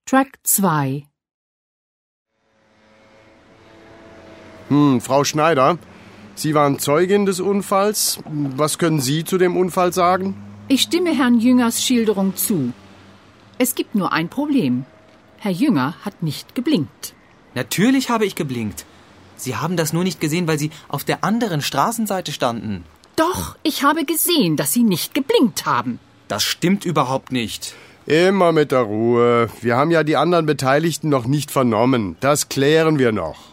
Track 2. Frau Schneider, Sie waren Zeugin des Unfalls. Was können Sie zu dem Unfall sagen? Ich stimme Herrn Jüngers Schilderung zu. Es gibt nur ein Problem. Herr Jünger hat nicht geblinkt. Natürlich habe ich geblinkt. Sie haben das nur nicht gesehen, weil Sie auf der anderen Straßenseite standen. Doch, ich habe gesehen, dass Sie nicht geblinkt haben. Das stimmt überhaupt nicht. Immer mit der Ruhe. Wir haben ja die anderen Beteiligten noch nicht vernommen. Das klären wir noch.